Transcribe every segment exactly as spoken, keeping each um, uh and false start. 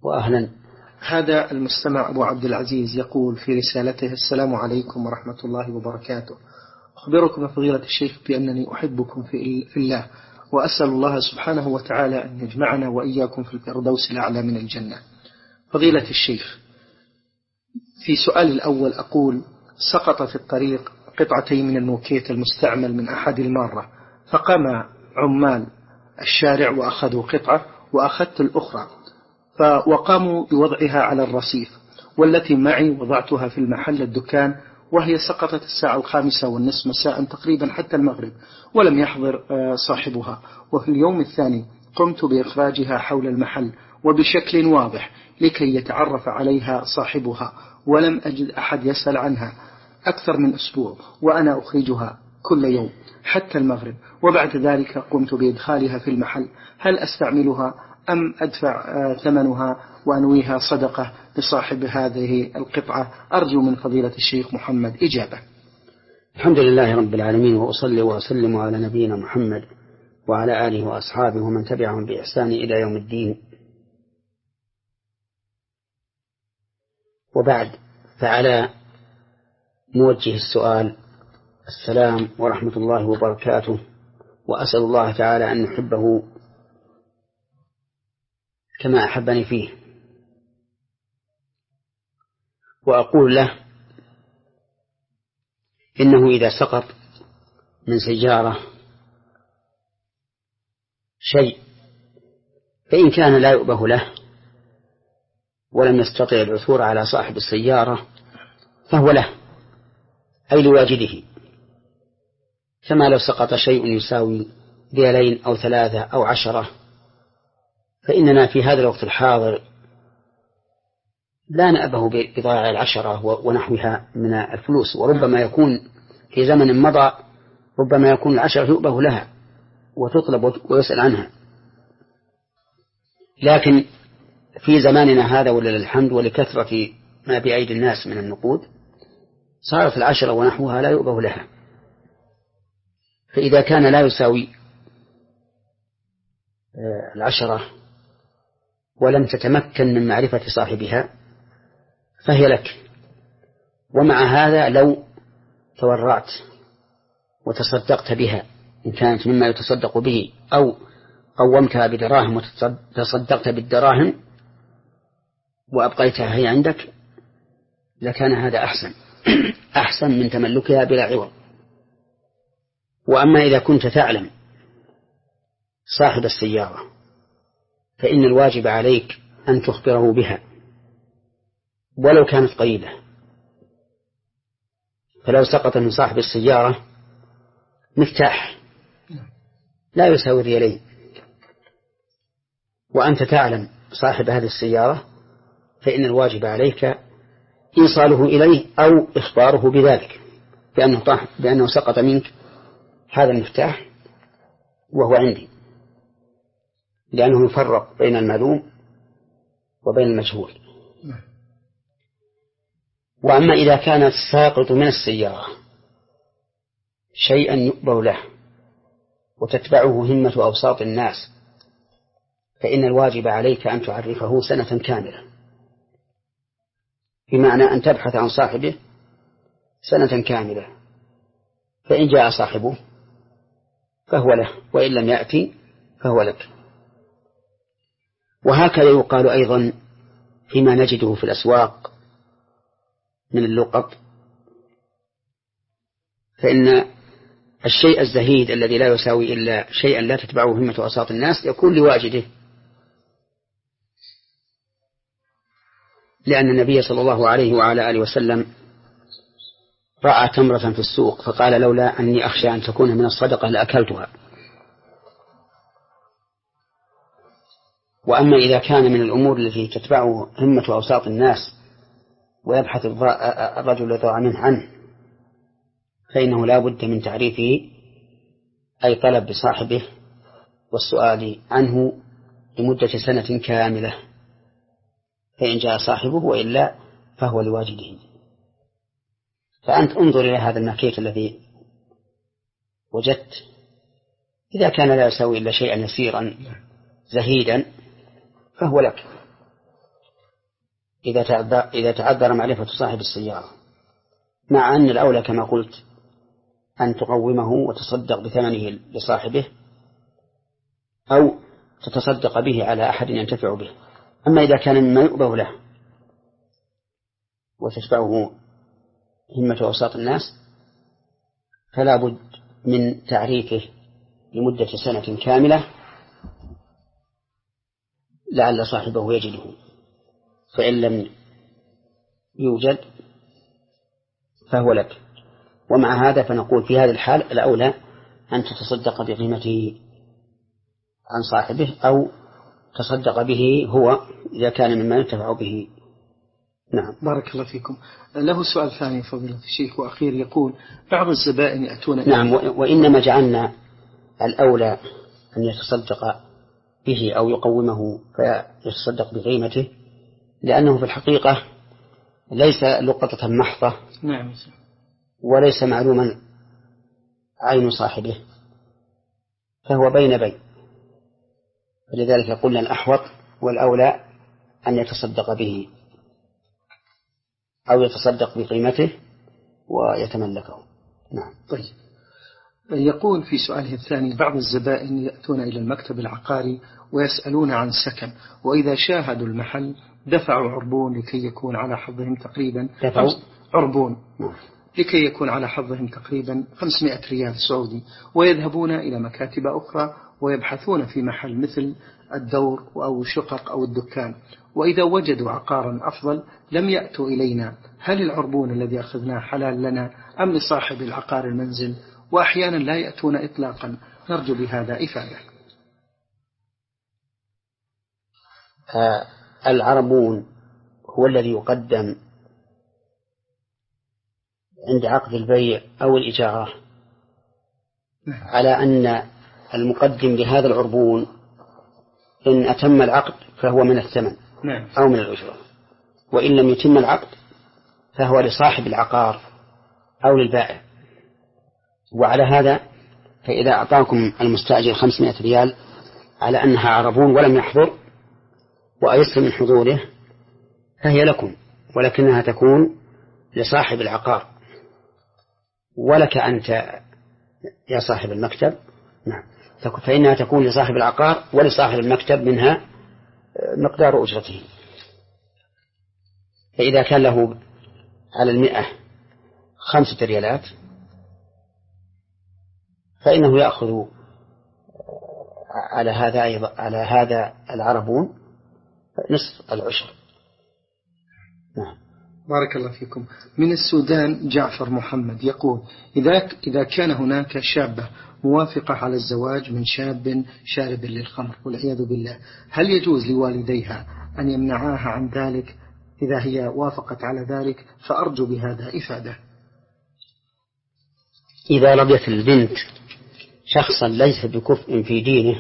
وأهلا. هذا المستمع أبو عبد العزيز يقول في رسالته: السلام عليكم ورحمة الله وبركاته. أخبركم فضيلة الشيخ بأنني أحبكم في الله، وأسأل الله سبحانه وتعالى أن يجمعنا وإياكم في الفردوس الأعلى من الجنة. فضيلة الشيخ، في سؤال الأول أقول: سقط في الطريق قطعتين من الموكيت المستعمل من أحد المارة، فقام عمال الشارع وأخذوا قطعة وأخذت الأخرى، وقاموا بوضعها على الرصيف، والتي معي وضعتها في المحل الدكان، وهي سقطت الساعة الخامسة والنصف مساء تقريبا حتى المغرب، ولم يحضر صاحبها. وفي اليوم الثاني قمت بإخراجها حول المحل وبشكل واضح لكي يتعرف عليها صاحبها، ولم أجد أحد يسأل عنها أكثر من أسبوع، وأنا أخرجها كل يوم حتى المغرب، وبعد ذلك قمت بإدخالها في المحل. هل أستعملها أم أدفع ثمنها وأنويها صدقة لصاحب هذه القطعة؟ أرجو من فضيلة الشيخ محمد إجابة. الحمد لله رب العالمين، وأصلي وأسلم على نبينا محمد وعلى آله وأصحابه ومن تبعهم بإحسان إلى يوم الدين. وبعد، فعلى موجه السؤال السلام ورحمة الله وبركاته، وأسأل الله تعالى أن نحبه كما أحبني فيه، وأقول له إنه إذا سقط من سيارة شيء فإن كان لا يؤبه له ولم يستطع العثور على صاحب السيارة فهو له، أي لواجده، كما لو سقط شيء يساوي ريالين أو ثلاثة أو عشرة، فإننا في هذا الوقت الحاضر لا نأبه بضائع العشرة ونحوها من الفلوس، وربما يكون في زمن مضى ربما يكون العشرة يؤبه لها وتطلب ويسأل عنها. لكن في زماننا هذا ولله الحمد ولكثرة ما بأيدي الناس من النقود صارت العشرة ونحوها لا يؤبه لها، فإذا كان لا يساوي العشرة ولم تتمكن من معرفة صاحبها فهي لك. ومع هذا لو تورعت وتصدقت بها إن كانت مما يتصدق به، أو قومتها بدراهم وتصدقت بالدراهم وأبقيتها هي عندك، لكان هذا أحسن أحسن من تملكها بلا عوض. وأما إذا كنت تعلم صاحب السيارة فإن الواجب عليك أن تخبره بها ولو كانت قليلة. فلو سقط من صاحب السيارة مفتاح لا يساوي ريالين وأنت تعلم صاحب هذه السيارة، فإن الواجب عليك إيصاله إليه أو إخباره بذلك، بأنه, طاح بأنه سقط منك هذا المفتاح وهو عندي، لأنه يفرق بين المعلوم وبين المجهول. وأما إذا كان الساقط من السيارة شيئا يؤبه له وتتبعه همة أوساط الناس، فإن الواجب عليك أن تعرفه سنة كاملة، بمعنى أن تبحث عن صاحبه سنة كاملة، فإن جاء صاحبه فهو له، وإن لم يأتي فهو لك. وهكذا يقال أيضا فيما نجده في الأسواق من اللقط، فإن الشيء الزهيد الذي لا يساوي إلا شيئا لا تتبعه همة أوساط الناس يكون لواجده، لأن النبي صلى الله عليه وعلى آله وسلم رأى تمرة في السوق فقال: لولا أني أخشى أن تكون من الصدقة لأكلتها. وأما إذا كان من الأمور التي تتبعه همة أوساط الناس ويبحث الرجل الذي منه عنه، فإنه لا بد من تعريفه، أي طلب بصاحبه والسؤال عنه لمدة سنة كاملة، فإن جاء صاحبه وإلا فهو لواجده. فأنت انظر إلى هذا المكيت الذي وجدت، إذا كان لا يساوي إلا شيئا يسيرا زهيدا فهو لك، إذا تعذر, إذا تعذر معرفة صاحب السيارة، مع أن الأولى كما قلت أن تقومه وتصدق بثمنه لصاحبه أو تتصدق به على أحد ينتفع به. أما إذا كان مما يؤبه له وتشبعه همة أوساط الناس فلا بد من تعريفه لمدة سنة كاملة لعل صاحبه يجده، فإن لم يوجد فهو لك. ومع هذا فنقول في هذه الحال الأولى أن تتصدق بقيمته عن صاحبه أو تصدق به هو إذا كان مما ينتفع به. نعم. بارك الله فيكم. له سؤال ثاني فضيلة الشيخ وأخير، يقول بعض الزبائن يأتون. نعم. وإنما جعلنا الأولى أن يتصدق به أو يقومه فيتصدق بقيمته لأنه في الحقيقة ليس لقطة محضة. نعم. وليس معلوما عين صاحبه، فهو بين بين، فلذلك قلنا الأحوط والأولى أن يتصدق به أو يتصدق بقيمته ويتملكه. نعم. طيب. يقول في سؤاله الثاني بعض الزبائن يأتون إلى المكتب العقاري ويسألون عن سكن، وإذا شاهدوا المحل دفعوا عربون لكي يكون على حظهم تقريبا دفعوا عربون نعم. لكي يكون على حظهم تقريبا خمسمائة ريال سعودي، ويذهبون إلى مكاتب أخرى ويبحثون في محل مثل الدور أو شقق أو الدكان، وإذا وجدوا عقارا أفضل لم يأتوا إلينا. هل العربون الذي أخذناه حلال لنا أم لصاحب العقار المنزل؟ وأحيانا لا يأتون إطلاقا، نرجو بهذا إفادة. آه العربون هو الذي يقدم عند عقد البيع أو الإجارة على أن المقدم لهذا العربون إن أتم العقد فهو من الثمن أو من الأجرة، وإن لم يتم العقد فهو لصاحب العقار أو للبائع. وعلى هذا فإذا أعطاكم المستأجر خمسمائة ريال على أنها عربون ولم يحضر وأيسر من حضوره فهي لكم، ولكنها تكون لصاحب العقار ولك أنت يا صاحب المكتب. نعم. فإنها تكون لصاحب العقار ولصاحب المكتب منها مقدار أجرته. فإذا كان له على المئة خمسة ريالات فإنه يأخذ على هذا أيضا على هذا العربون نصف العشر. نعم. بارك الله فيكم. من السودان جعفر محمد يقول إذا إذا كان هناك شابة موافقة على الزواج من شاب شارب للخمر والعياذ بالله، هل يجوز لوالديها أن يمنعاها عن ذلك إذا هي وافقت على ذلك؟ فأرجو بهذا إفادة. إذا رضيت البنت شخصا ليس بكفء في دينه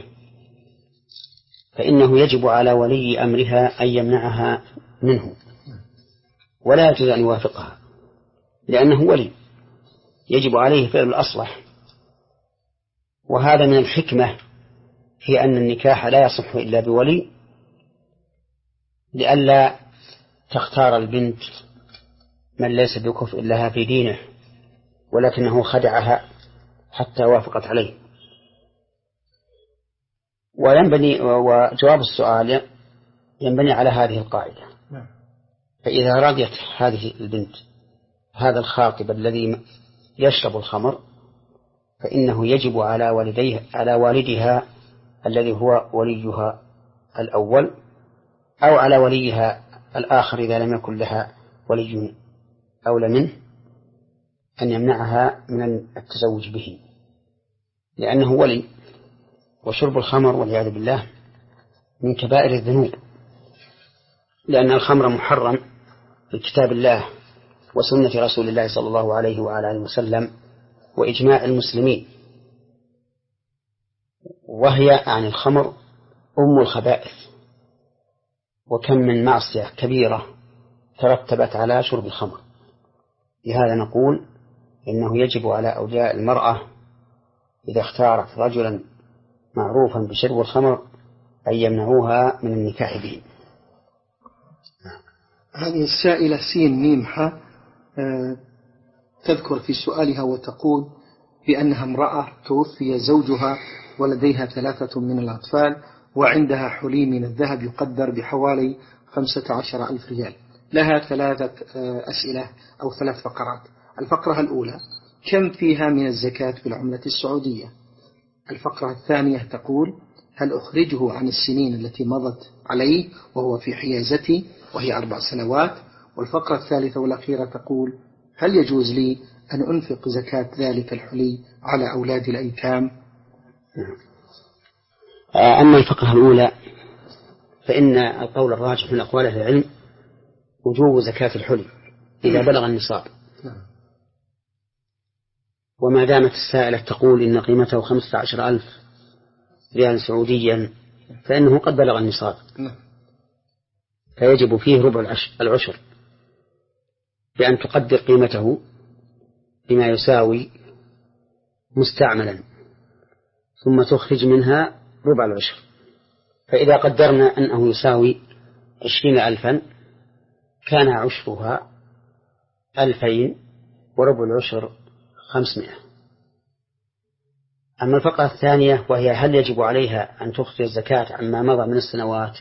فإنه يجب على ولي أمرها أن يمنعها منه، ولا يجوز أن يوافقها لأنه ولي يجب عليه فعل الأصلح. وهذا من الحكمة في أن النكاح لا يصح إلا بولي لئلا تختار البنت من ليس بكفء لها في دينه ولكنه خدعها حتى وافقت عليه. وينبني وجواب السؤال ينبني على هذه القاعدة: فإذا رضيت هذه البنت هذا الخاطب الذي يشرب الخمر فإنه يجب على والديه على والدها الذي هو وليها الأول أو على وليها الآخر إذا لم يكن لها ولي أولى منه أن يمنعها من التزوج به لأنه ولي. وشرب الخمر والعياذ بالله من كبائر الذنوب، لأن الخمر محرم في كتاب الله وسنة رسول الله صلى الله عليه وعلى آله وسلم وإجماع المسلمين، وهي عن الخمر أم الخبائث. وكم من معصية كبيرة ترتبت على شرب الخمر. لهذا نقول إنه يجب على أولياء المرأة إذا اختارت رجلا معروفا بشرب الخمر أن يمنعوها من النكاح به. هذه السائلة سين ميمحة تذكر في سؤالها وتقول بأنها امرأة توفي زوجها ولديها ثلاثة من الأطفال وعندها حلي من الذهب يقدر بحوالي خمسة عشر ألف ريال. لها ثلاثة أسئلة أو ثلاث فقرات. الفقرة الأولى: كم فيها من الزكاة في العملة السعودية؟ الفقرة الثانية تقول: هل أخرجه عن السنين التي مضت عليه وهو في حيازتي وهي أربع سنوات؟ والفقرة الثالثة والأخيرة تقول: هل يجوز لي أن أنفق زكاة ذلك الحلي على أولاد الأيتام؟ أما الفقرة الأولى فإن القول الراجح من أقوال أهل العلم وجوب زكاة الحلي إذا بلغ النصاب، وما دامت السائلة تقول إن قيمته خمسة عشر ألف ريال سعوديا فإنه قد بلغ النصاب، فيجب فيه ربع العشر بأن تقدر قيمته بما يساوي مستعملا ثم تخرج منها ربع العشر. فإذا قدرنا أنه يساوي عشرين ألفا كان عشرها ألفين وربع العشر خمسمائة. أما الفقرة الثانية وهي هل يجب عليها أن تخرج الزكاة عما مضى من السنوات،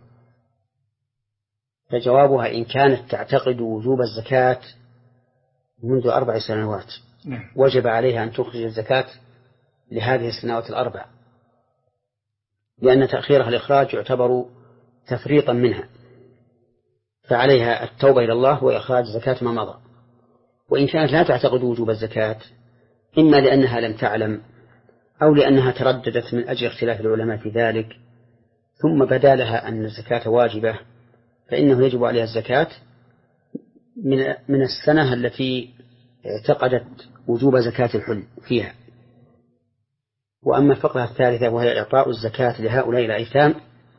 فجوابها إن كانت تعتقد وجوب الزكاة منذ أربع سنوات وجب عليها أن تخرج الزكاة لهذه السنوات الأربع، لأن تأخيرها الإخراج يعتبر تفريطا منها، فعليها التوبة إلى الله وإخراج زكاة ما مضى. وإن كانت لا تعتقد وجوب الزكاة إما لأنها لم تعلم أو لأنها ترددت من أجل اختلاف العلماء في ذلك ثم بدا لها أن الزكاة واجبة، فإنه يجب عليها الزكاة من من السنة التي اعتقدت وجوب زكاة الحل فيها. وأما الفقرة الثالثة وهي إعطاء الزكاة لهؤلاء الأيتام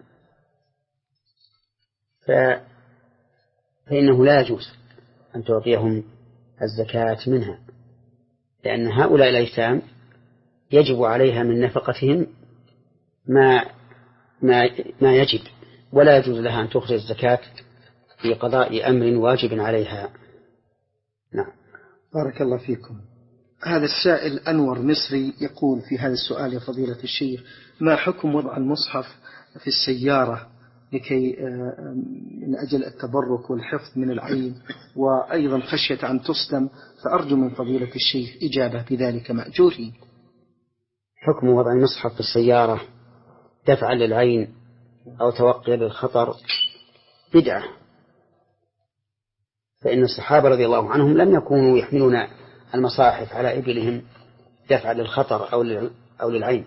فإنه لا يجوز أن تعطيهم الزكاة منها، لأن هؤلاء الأيتام يجب عليها من نفقتهم ما ما ما يجب، ولا يجوز لها أن تخرج الزكاة في قضاء أمر واجب عليها. نعم. بارك الله فيكم. هذا السائل أنور مصري يقول في هذا السؤال: يا فضيلة الشيخ، ما حكم وضع المصحف في السيارة لكي من أجل التبرك والحفظ من العين وأيضا خشية أن تصدم، فأرجو من فضيلة الشيخ إجابة بذلك مأجورين. حكم وضع المصحف في السيارة دفعا للعين أو توقيا للخطر بدعة، فإن الصحابة رضي الله عنهم لم يكونوا يحملون المصاحف على إبلهم دفعا للخطر أو أو للعين.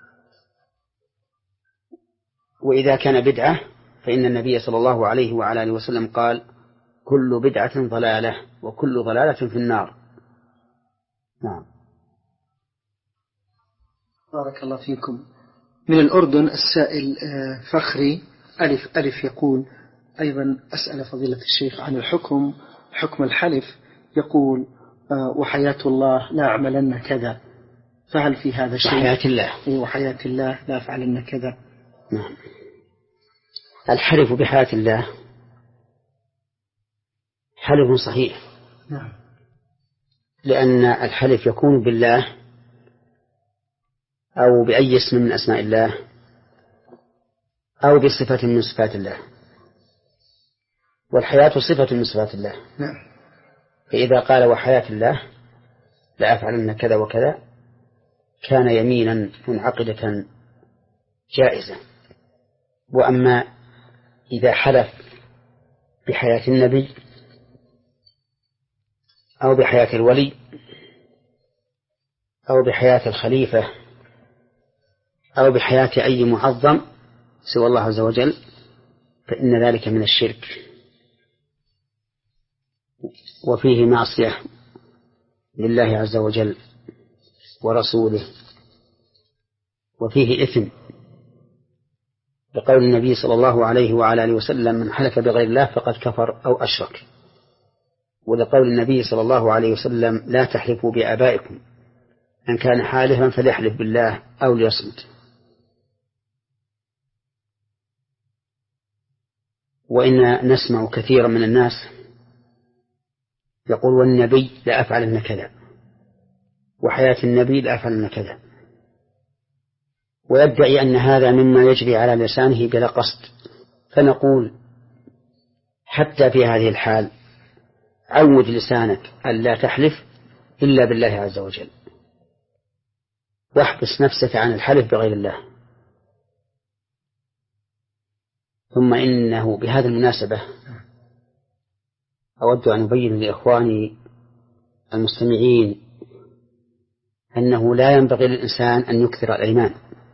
وإذا كان بدعة فإن النبي صلى الله عليه وعلى آله وسلم قال: كل بدعة ضلالة وكل ضلالة في النار. نعم. بارك الله فيكم. من الأردن السائل فخري ألف ألف يقول أيضا: أسأل فضيلة الشيخ عن الحكم حكم الحلف. يقول: وحياة الله لا أعملن كذا، فهل في هذا شيء؟ وحياة الله. وحياة الله لا أفعلن كذا. نعم. الحلف بحياة الله حلف صحيح. نعم. لأن الحلف يكون بالله أو بأي اسم من أسماء الله أو بصفة من صفات الله، والحياة صفة من صفات الله. نعم. فإذا قال وحياة الله لا أفعلن كذا وكذا كان يمينا منعقدة جائزة. وأما إذا حلف بحياة النبي أو بحياة الولي أو بحياة الخليفة أو بحياة أي معظم سوى الله عز وجل فإن ذلك من الشرك وفيه معصية لله عز وجل ورسوله، وفيه إثم، لقول النبي صلى الله عليه وعلى آله وسلم: من حلف بغير الله فقد كفر أو أشرك. ولقول النبي صلى الله عليه وسلم: لا تحلفوا بآبائكم، من كان حالفا فليحلف بالله أو ليصمت. وإن نسمع كثيرا من الناس يقول والنبي لأفعلن كذا، وحياة النبي لأفعلن كذا، ويدعي أن هذا مما يجري على لسانه بلا قصد. فنقول حتى في هذه الحال عود لسانك ألا تحلف إلا بالله عز وجل، واحبس نفسك عن الحلف بغير الله. ثم إنه بهذه المناسبة أود أن أبين لإخواني المستمعين أنه لا ينبغي للإنسان أن يكثر الأيمان،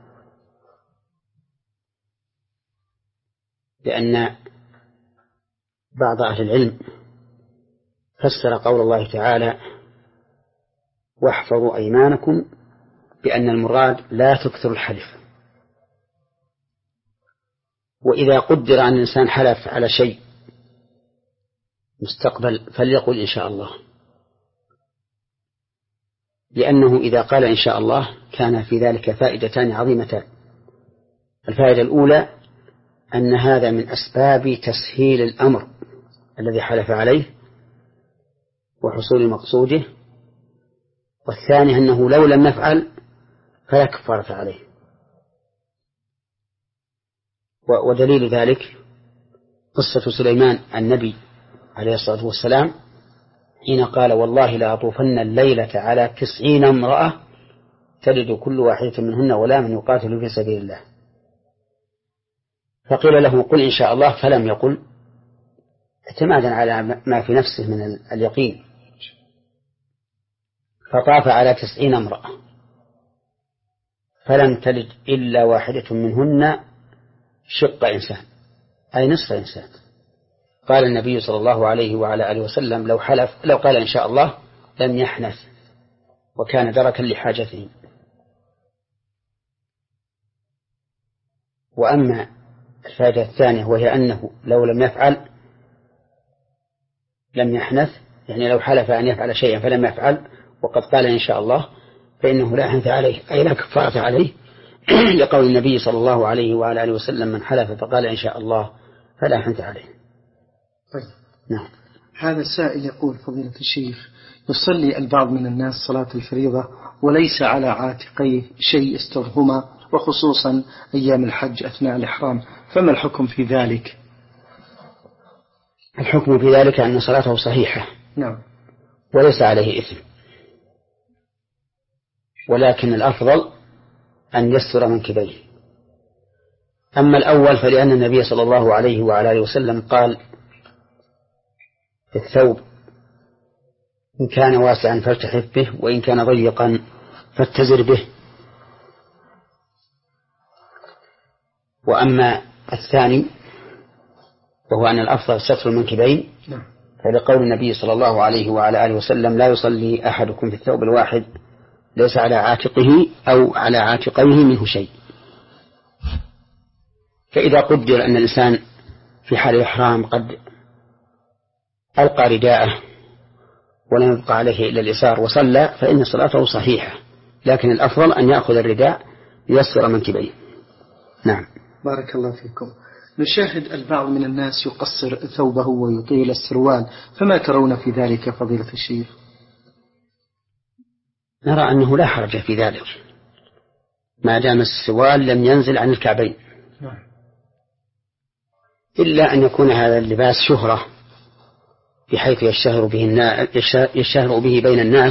لأن بعض أهل العلم فسر قول الله تعالى واحفظوا أيمانكم بأن المراد لا تكثر الحلف. وإذا قدر أن الإنسان حلف على شيء مستقبل فليقل إن شاء الله، لأنه إذا قال إن شاء الله كان في ذلك فائدتان عظيمتان. الفائدة الأولى أن هذا من أسباب تسهيل الأمر الذي حلف عليه وحصول مقصوده، والثاني أنه لو لم يفعل فلا كفارة عليه. ودليل ذلك قصة سليمان النبي عليه الصلاة والسلام حين قال والله لأطوفن الليلة على تسعين امرأة تلد كل واحدة منهن غلاما يقاتل في سبيل الله، فقيل له قل إن شاء الله فلم يقل، اعتمادا على ما في نفسه من اليقين، فطاف على تسعين امرأة فلم تلد إلا واحدة منهن شق إنسان، أي نصف إنسان. قال النبي صلى الله عليه وعلى آله وسلم لو حلف لو قال إن شاء الله لم يحنث، وكان دركا لحاجته. وأما الفائدة الثانية وهي أنه لو لم يفعل لم يحنث، يعني لو حلف أن يفعل شيئا فلم يفعل وقد قال إن شاء الله فإنه لا حنث عليه، أي لا كفارة عليه، لقول النبي صلى الله عليه وعلى آله وسلم من حلف فقال إن شاء الله فلا حنث عليه. طيب. نعم. هذا السائل يقول فضيلة الشيخ يصلي البعض من الناس صلاة الفريضة وليس على عاتقيه شيء يسترهما، وخصوصا أيام الحج أثناء الإحرام، فما الحكم في ذلك؟ الحكم في ذلك أن صلاته صحيحة، نعم، وليس عليه إثم، ولكن الأفضل أن يستر منكبيه. أما الأول فلأن النبي صلى الله عليه وعلى آله وسلم قال في الثوب إن كان واسعا فالتحف به وإن كان ضيقا فاتزر به. وأما الثاني وهو أن الأفضل ستر المنكبين فلقول النبي صلى الله عليه وعلى آله وسلم لا يصلي أحدكم في الثوب الواحد ليس على عاتقه أو على عاتقيه منه شيء. فإذا قدر أن الإنسان في حال الإحرام قد ألقى رداءه ولم يبقى عليه إلا الإسار وصلى فإن صلاته صحيحة، لكن الأفضل أن يأخذ الرداء ليستر منكبيه. نعم. بارك الله فيكم. نشاهد البعض من الناس يقصر ثوبه ويطيل السروال، فما ترون في ذلك فضيلة الشيخ؟ نرى أنه لا حرج في ذلك ما دام السروال لم ينزل عن الكعبين، إلا أن يكون هذا اللباس شهرة بحيث يشتهر به يشتهر به بين الناس،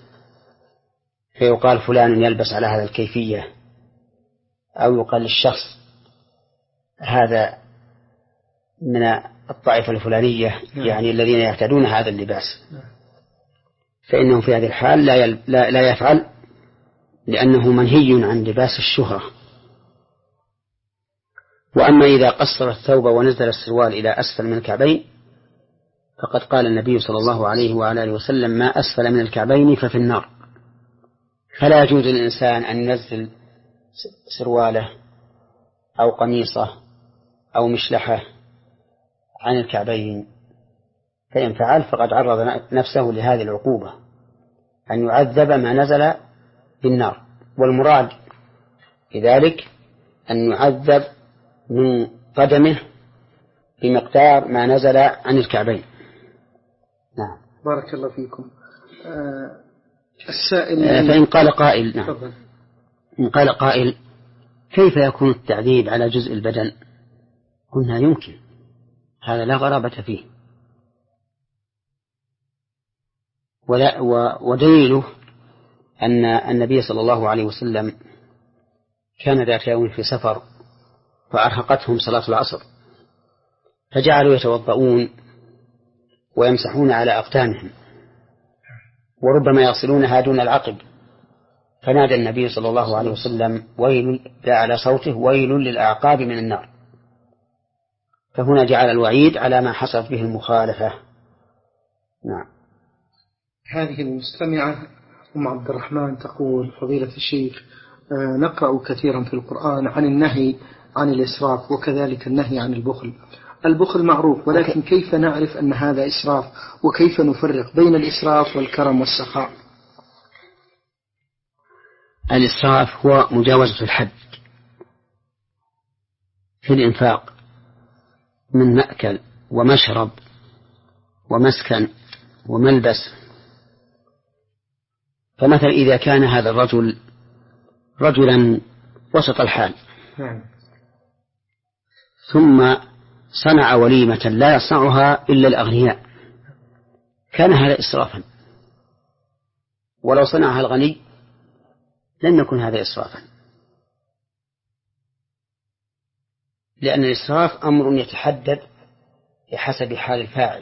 فيقال فلان يلبس على هذا الكيفية، أو يقال للشخص هذا من الطائفة الفلانية يعني الذين يعتادون هذا اللباس، فإنه في هذه الحال لا, يل... لا... لا يفعل، لأنه منهي عن لباس الشهرة. وأما إذا قصر الثوب ونزل السروال إلى أسفل من الكعبين فقد قال النبي صلى الله عليه وعلى آله وسلم ما أسفل من الكعبين ففي النار، فلا يجوز للإنسان أن ينزل سرواله أو قميصه أو مشلحه عن الكعبين، فإن فعل فقد عرض نفسه لهذه العقوبة أن يعذب ما نزل بالنار. والمراد بذلك أن يعذب من قدمه بمقدار ما نزل عن الكعبين. نعم. بارك الله فيكم. آه السائل آه فإن قال قائل نعم فضل. إن قال قائل كيف يكون التعذيب على جزء البدن؟ قلنا يمكن، هذا لا غرابة فيه، ولا ودليله أن النبي صلى الله عليه وسلم كان ذات يوم في سفر فأرهقتهم صلاة العصر فجعلوا يتوضؤون ويمسحون على أقدامهم وربما يصلونها دون العقب، فنادى النبي صلى الله عليه وسلم ويل على صوته ويل للأعقاب من النار، فهنا جعل الوعيد على ما حصلت به المخالفة. نعم. هذه المستمعة أم عبد الرحمن تقول فضيلة الشيخ آه نقرأ كثيرا في القرآن عن النهي عن الإسراف وكذلك النهي عن البخل. البخل معروف، ولكن كيف نعرف أن هذا إسراف، وكيف نفرق بين الإسراف والكرم والسخاء؟ الإسراف هو مجاوزة الحد في الإنفاق من مأكل ومشرب ومسكن وملبس. فمثلا إذا كان هذا الرجل رجلا وسط الحال ثم صنع وليمة لا يصنعها إلا الأغنياء كان هذا إسرافا، ولو صنعها الغني لم يكن هذا إسرافا، لأن الإسراف أمر يتحدد بحسب حال الفاعل.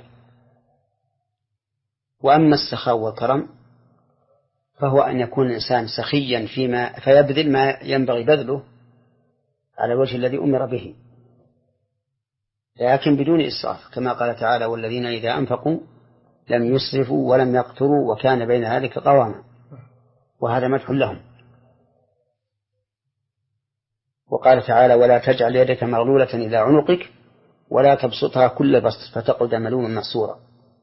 وأما السخاء والكرم فهو أن يكون الإنسان سخيا فيما فيبذل ما ينبغي بذله على الوجه الذي أمر به، لكن بدون إسراف، كما قال تعالى والذين إذا أنفقوا لم يسرفوا ولم يقتروا وكان بين ذلك قواما، وهذا مدح لهم. وقال تعالى ولا تجعل يدك مغلولة إلى عنقك ولا تبسطها كل بسط فتقعد ملوما محسورا.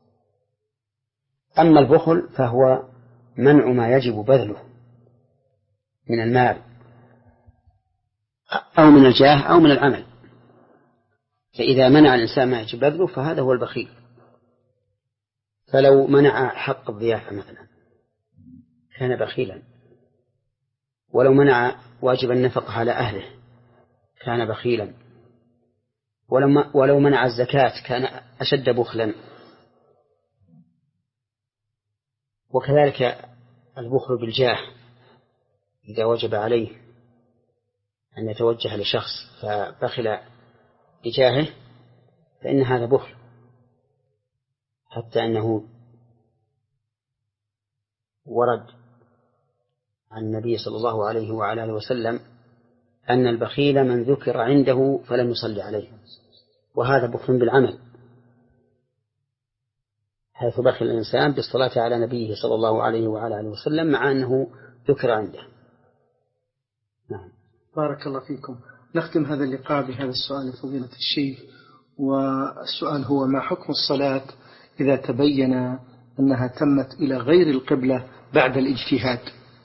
أما البخل فهو منع ما يجب بذله من المال أو من الجاه أو من العمل، فإذا منع الإنسان ما يجب بذله فهذا هو البخيل. فلو منع حق الضيافة مثلا كان بخيلا، ولو منع واجب النفقة على أهله كان بخيلا، ولو منع الزكاة كان أشد بخلا. وكذلك البخل بالجاه إذا وجب عليه أن يتوجه لشخص فبخل بجاهه فإن هذا بخل، حتى أنه ورد عن النبي صلى الله عليه وعلى آله وسلم أن البخيل من ذكر عنده فلم يصلي عليه، وهذا بخل بالعمل، حيث بخل الإنسان بالصلاة على نبيه صلى الله عليه وعلى آله وسلم مع أنه ذكر عنده. نعم. بارك الله فيكم. نختم هذا اللقاء بهذا السؤال لفضيلة الشيخ، والسؤال هو ما حكم الصلاة إذا تبين أنها تمت إلى غير القبلة بعد الاجتهاد؟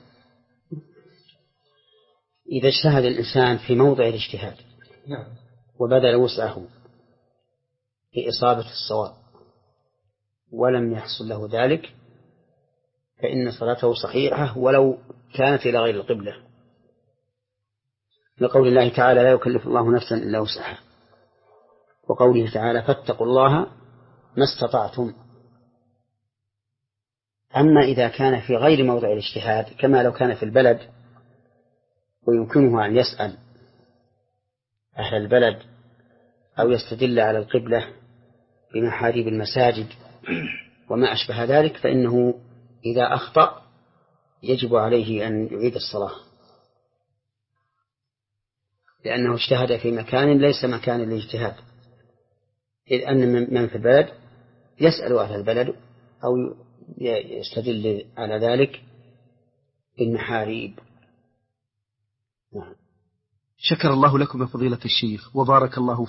إذا اجتهد الإنسان في موضع الاجتهاد نعم. وبذل وسعه في إصابة الصواب ولم يحصل له ذلك فإن صلاته صحيحة ولو كانت إلى غير القبلة، لقول الله تعالى لا يكلف الله نفسا إلا وسعها، وقوله تعالى فاتقوا الله ما استطعتم. أما إذا كان في غير موضع الاجتهاد كما لو كان في البلد ويمكنه أن يسأل أهل البلد أو يستدل على القبلة بمحاريب المساجد وما أشبه ذلك، فإنه إذا أخطأ يجب عليه أن يعيد الصلاة، لأنه اجتهد في مكان ليس مكان الاجتهاد، إذ أن من في البلد يسأل أهل البلد أو يستدل على ذلك بالمحاريب. نعم. شكر الله لكم يا فضيلة الشيخ وبارك الله